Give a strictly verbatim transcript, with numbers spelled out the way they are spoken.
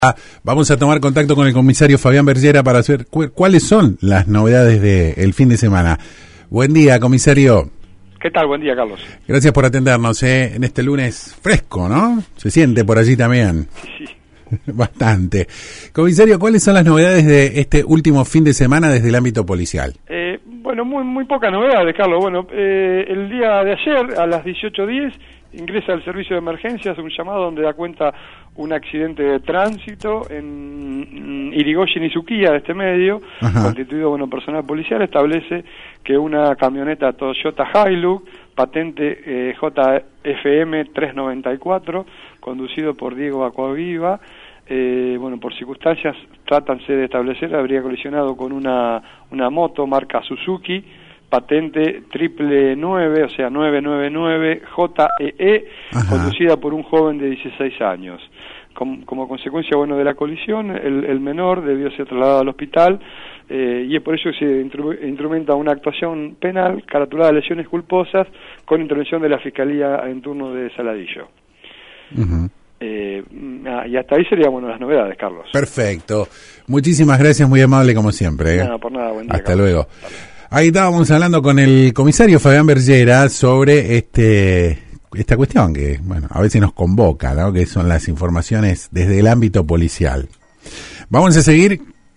Ah, vamos a tomar contacto con el comisario Fabián Bergera para saber cu cuáles son las novedades del fin de semana. Buen día, comisario. ¿Qué tal? Buen día, Carlos. Gracias por atendernos eh, en este lunes fresco, ¿no? Se siente por allí también. Sí, sí. Bastante. Comisario, ¿cuáles son las novedades de este último fin de semana desde el ámbito policial? Eh, bueno, muy muy pocas novedades, Carlos. Bueno, eh, el día de ayer, a las dieciocho diez, ingresa al servicio de emergencias un llamado donde da cuenta un accidente de tránsito en Irigoyen y Suquía, de este medio. Ajá. Constituido, bueno, personal policial, establece que una camioneta Toyota Hilux, patente eh, J F M trescientos noventa y cuatro, conducido por Diego Acuaviva, eh, bueno, por circunstancias trátanse de establecer, habría colisionado con una, una moto marca Suzuki, patente triple nueve, o sea nueve nueve nueve J E E, conducida por un joven de dieciséis años. Como, como consecuencia, bueno, de la colisión, el, el menor debió ser trasladado al hospital, eh, y es por eso que se intru instrumenta una actuación penal caratulada de lesiones culposas con intervención de la Fiscalía en turno de Saladillo. Uh-huh. eh, y hasta ahí serían, bueno, las novedades, Carlos. Perfecto. Muchísimas gracias, muy amable como siempre. ¿eh? No, por nada, buen día, hasta Carlos. luego. Ahí estábamos hablando con el comisario Fabián Bergera sobre este esta cuestión que, bueno, a veces nos convoca, ¿no? Que son las informaciones desde el ámbito policial. Vamos a seguir